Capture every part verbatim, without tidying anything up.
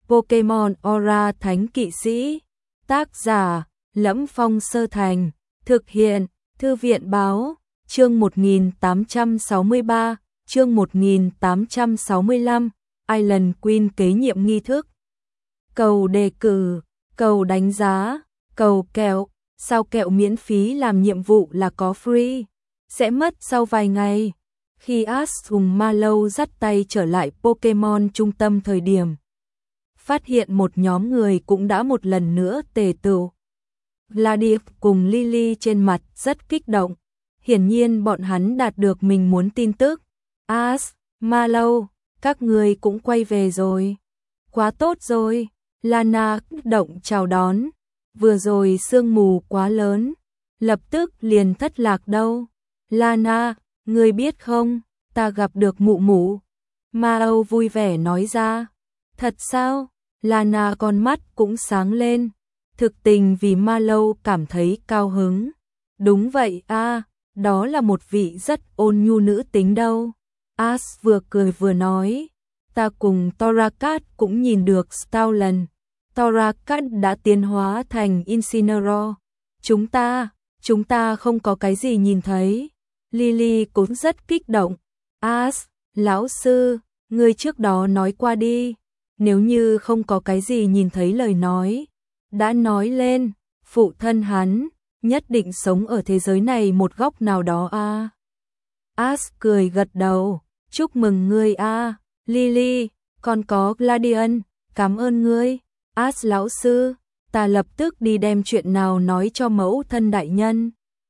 Pokemon Aura Thánh Kỵ Sĩ. Tác giả: Lẫm Phong Sơ Thành. Thực hiện: Thư viện báo. Chương một nghìn tám trăm sáu mươi ba, chương một nghìn tám trăm sáu mươi lăm, Island Queen kế nhiệm nghi thức. Cầu đề cử, cầu đánh giá, cầu kẹo, sao kẹo miễn phí làm nhiệm vụ là có free, sẽ mất sau vài ngày. Khi Ash cùng Mallow dắt tay trở lại Pokemon trung tâm thời điểm, phát hiện một nhóm người cũng đã một lần nữa tề tựu. Gladius cùng Lily trên mặt rất kích động, hiển nhiên bọn hắn đạt được mình muốn tin tức. Ash, Mallow, các người cũng quay về rồi. Quá tốt rồi, Lana kích động chào đón. Vừa rồi sương mù quá lớn, lập tức liền thất lạc đâu. Lana, ngươi biết không, ta gặp được mụ mụ. Mallow vui vẻ nói ra. Thật sao? Lana con mắt cũng sáng lên. Thực tình vì Mallow cảm thấy cao hứng. Đúng vậy a, à, đó là một vị rất ôn nhu nữ tính đâu. Ash vừa cười vừa nói. Ta cùng Torracat cũng nhìn được Stoutland. Torracat đã tiến hóa thành Incineroar. Chúng ta, chúng ta không có cái gì nhìn thấy. Lily cũng rất kích động. Ash, lão sư, ngươi trước đó nói qua đi. Nếu như không có cái gì nhìn thấy lời nói. Đã nói lên, phụ thân hắn, nhất định sống ở thế giới này một góc nào đó a. À. Ash cười gật đầu. Chúc mừng ngươi a, à. Lily, còn có Gladian, cảm ơn ngươi. Ash lão sư, ta lập tức đi đem chuyện nào nói cho mẫu thân đại nhân.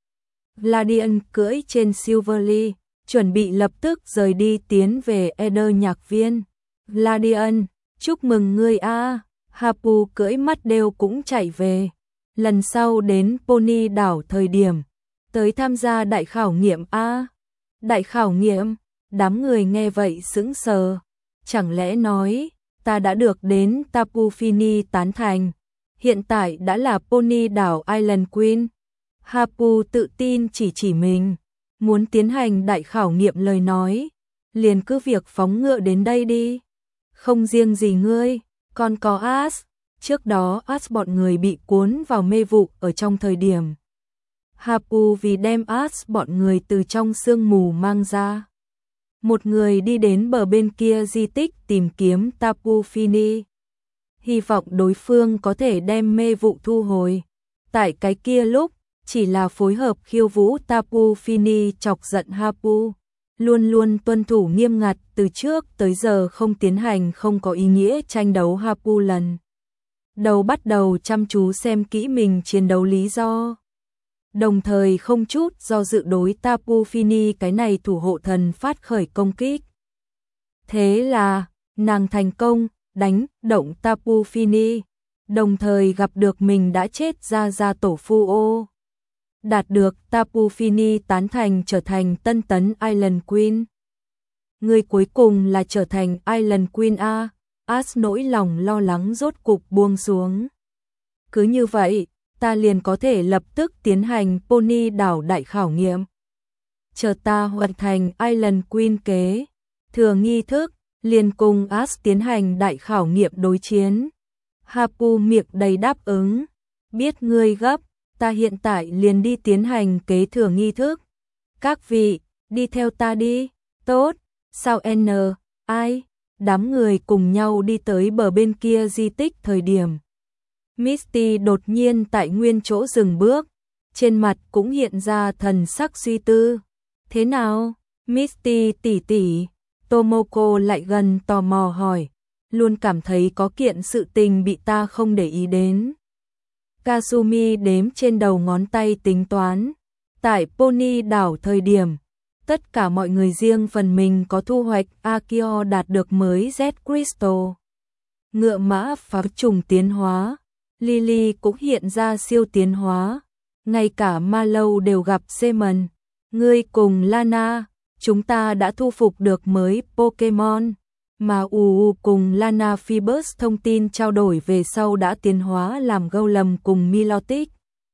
Gladian cưỡi trên Silverly, chuẩn bị lập tức rời đi tiến về Eder nhạc viên. Gladian, chúc mừng ngươi a. À. Hapu cưỡi mắt đều cũng chạy về. Lần sau đến Pony đảo thời điểm, tới tham gia đại khảo nghiệm a. À. Đại khảo nghiệm, đám người nghe vậy sững sờ. Chẳng lẽ nói, ta đã được đến Tapu Fini tán thành, hiện tại đã là Pony đảo Island Queen. Hapu tự tin chỉ chỉ mình, muốn tiến hành đại khảo nghiệm lời nói, liền cứ việc phóng ngựa đến đây đi. Không riêng gì ngươi, còn có Ash, trước đó Ash bọn người bị cuốn vào mê vụ ở trong thời điểm. Hapu vì đem Ash bọn người từ trong sương mù mang ra. Một người đi đến bờ bên kia di tích tìm kiếm Tapu Fini. Hy vọng đối phương có thể đem mê vụ thu hồi. Tại cái kia lúc, chỉ là phối hợp khiêu vũ Tapu Fini chọc giận Hapu. Luôn luôn tuân thủ nghiêm ngặt từ trước tới giờ không tiến hành không có ý nghĩa tranh đấu. Hapu lần đầu bắt đầu chăm chú xem kỹ mình chiến đấu lý do. Đồng thời không chút do dự đối Tapu Fini cái này thủ hộ thần phát khởi công kích. Thế là, nàng thành công, đánh động Tapu Fini, đồng thời gặp được mình đã chết ra ra tổ phu ô. Đạt được Tapu Fini tán thành trở thành tân tấn Island Queen. Người cuối cùng là trở thành Island Queen a. Ash nỗi lòng lo lắng rốt cục buông xuống. Cứ như vậy, ta liền có thể lập tức tiến hành Pony đảo đại khảo nghiệm. Chờ ta hoàn thành Island Queen kế thừa nghi thức, liền cùng Ash tiến hành đại khảo nghiệm đối chiến. Hapu miệng đầy đáp ứng. Biết ngươi gấp, ta hiện tại liền đi tiến hành kế thừa nghi thức. Các vị, đi theo ta đi. Tốt, sao N, ai? Đám người cùng nhau đi tới bờ bên kia di tích thời điểm. Misty đột nhiên tại nguyên chỗ dừng bước, trên mặt cũng hiện ra thần sắc suy tư. Thế nào, Misty tỷ tỷ? Tomoko lại gần tò mò hỏi, luôn cảm thấy có kiện sự tình bị ta không để ý đến. Kasumi đếm trên đầu ngón tay tính toán. Tại Pony đảo thời điểm, tất cả mọi người riêng phần mình có thu hoạch. Akio đạt được mới Z Crystal, ngựa mã phá trùng tiến hóa. Lily cũng hiện ra siêu tiến hóa. Ngay cả Mallow đều gặp Seaman. Ngươi cùng Lana, chúng ta đã thu phục được mới Pokemon. Mà U U cùng Lana Phoebus thông tin trao đổi về sau đã tiến hóa làm Golem cùng Milotic.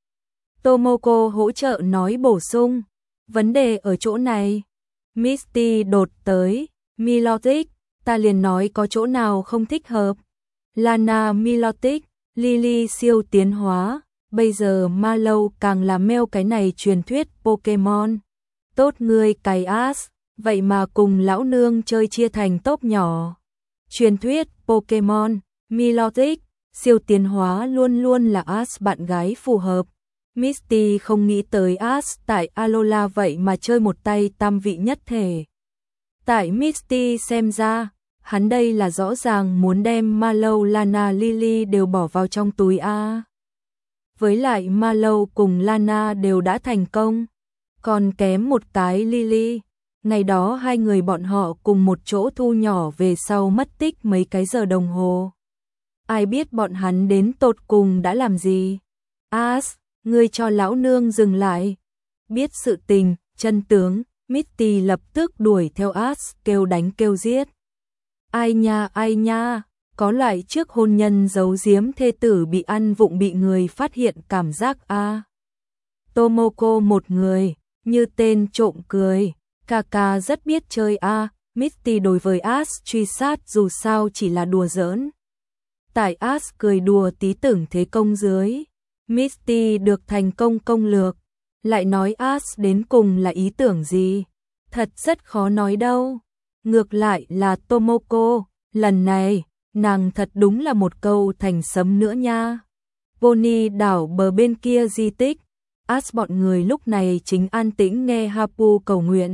Tomoko hỗ trợ nói bổ sung. Vấn đề ở chỗ này. Misty đột tới. Milotic, ta liền nói có chỗ nào không thích hợp. Lana Milotic, Lily siêu tiến hóa, bây giờ Mallow càng là meo cái này truyền thuyết Pokemon. Tốt ngươi cày Ash, vậy mà cùng lão nương chơi chia thành tốp nhỏ. Truyền thuyết Pokemon, Milotic, siêu tiến hóa luôn luôn là Ash bạn gái phù hợp. Misty không nghĩ tới Ash tại Alola vậy mà chơi một tay tam vị nhất thể. Tại Misty xem ra, hắn đây là rõ ràng muốn đem Mallow, Lana, Lily đều bỏ vào trong túi A. Với lại Mallow cùng Lana đều đã thành công, còn kém một cái Lily. Ngày đó hai người bọn họ cùng một chỗ thu nhỏ về sau mất tích mấy cái giờ đồng hồ. Ai biết bọn hắn đến tột cùng đã làm gì? Ash, ngươi cho lão nương dừng lại. Biết sự tình, chân tướng, Misty lập tức đuổi theo Ash kêu đánh kêu giết. Ai nha ai nha, có loại trước hôn nhân giấu giếm thê tử bị ăn vụng bị người phát hiện cảm giác a. À. Tomoko một người, như tên trộm cười, Kaka rất biết chơi a, à. Misty đối với Ash truy sát dù sao chỉ là đùa giỡn. Tại Ash cười đùa tí tưởng thế công dưới, Misty được thành công công lược, lại nói Ash đến cùng là ý tưởng gì, thật rất khó nói đâu. Ngược lại là Tomoko, lần này, nàng thật đúng là một câu thành sấm nữa nha. Pony đảo bờ bên kia di tích, Ash bọn người lúc này chính an tĩnh nghe Hapu cầu nguyện.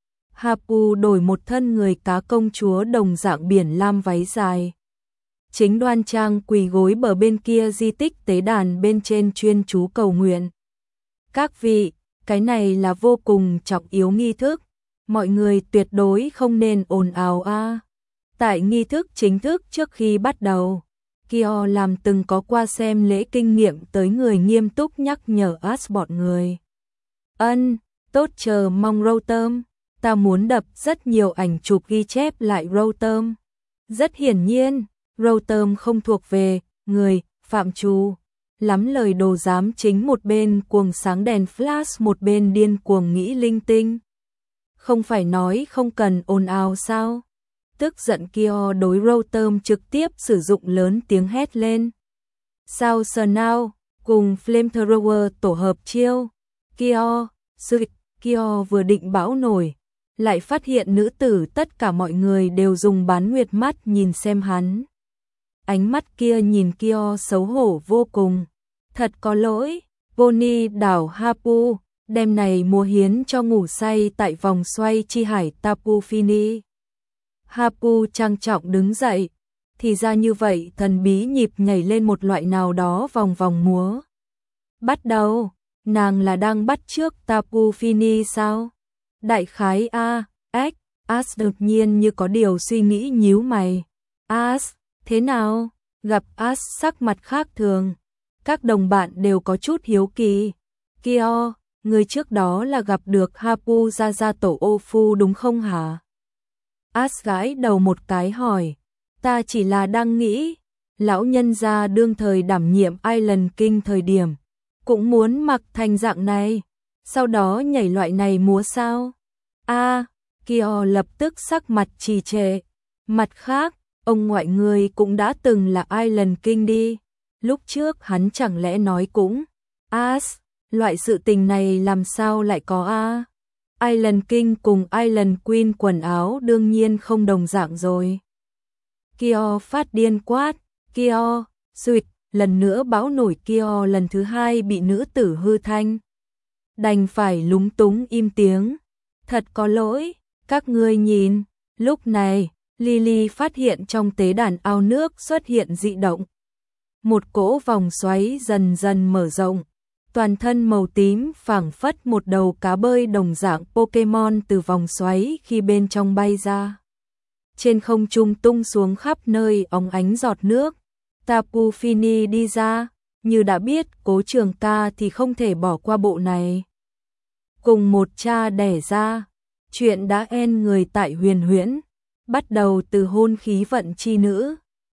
Hapu đổi một thân người cá công chúa đồng dạng biển lam váy dài. Chính đoan trang quỳ gối bờ bên kia di tích tế đàn bên trên chuyên chú cầu nguyện. Các vị, cái này là vô cùng trọng yếu nghi thức. Mọi người tuyệt đối không nên ồn ào a. À. Tại nghi thức chính thức trước khi bắt đầu, Kyo làm từng có qua xem lễ kinh nghiệm tới người nghiêm túc nhắc nhở Ash bọn người. Ân, tốt chờ mong Rotom, ta muốn đập rất nhiều ảnh chụp ghi chép lại Rotom. Rất hiển nhiên, Rotom không thuộc về người phạm trù. Lắm lời đồ dám chính một bên cuồng sáng đèn flash một bên điên cuồng nghĩ linh tinh. Không phải nói không cần ồn ào sao? Tức giận Kyo đối Rotom trực tiếp sử dụng lớn tiếng hét lên. Sao Snow cùng Flamethrower tổ hợp chiêu. Kyo, sự Kyo vừa định bão nổi, lại phát hiện nữ tử tất cả mọi người đều dùng bán nguyệt mắt nhìn xem hắn. Ánh mắt kia nhìn Kyo xấu hổ vô cùng. Thật có lỗi, Pony đảo Hapu, đêm này mua hiến cho ngủ say tại vòng xoay chi hải Tapu Fini. Hapu trang trọng đứng dậy, thì ra như vậy thần bí nhịp nhảy lên một loại nào đó vòng vòng múa. Bắt đầu, nàng là đang bắt trước Tapu Fini sao? Đại khái A, Ếch, Ash đột nhiên như có điều suy nghĩ nhíu mày. Ash, thế nào? Gặp Ash sắc mặt khác thường. Các đồng bạn đều có chút hiếu kỳ. Kyo, người trước đó là gặp được Hapu ra ra tổ ô phu đúng không hả? Ash gãi đầu một cái hỏi. Ta chỉ là đang nghĩ, lão nhân gia đương thời đảm nhiệm Island King thời điểm, cũng muốn mặc thành dạng này, sau đó nhảy loại này múa sao? A, à, Kyo lập tức sắc mặt trì trệ. Mặt khác, ông ngoại người cũng đã từng là Island King đi. Lúc trước hắn chẳng lẽ nói cũng, Ash, loại sự tình này làm sao lại có a? Island King cùng Island Queen quần áo đương nhiên không đồng dạng rồi. Kyo phát điên quát, Kyo, suyệt, lần nữa bão nổi Kyo lần thứ hai bị nữ tử hư thanh. Đành phải lúng túng im tiếng. Thật có lỗi, các ngươi nhìn, lúc này, Lily phát hiện trong tế đàn ao nước xuất hiện dị động. Một cỗ vòng xoáy dần dần mở rộng, toàn thân màu tím phảng phất một đầu cá bơi đồng dạng Pokemon từ vòng xoáy khi bên trong bay ra. Trên không trung tung xuống khắp nơi óng ánh giọt nước. Tapu Fini đi ra, như đã biết Cố Trường Ca thì không thể bỏ qua bộ này. Cùng một cha đẻ ra, chuyện đã en người tại Huyền Huyễn, bắt đầu từ hôn khí vận chi nữ.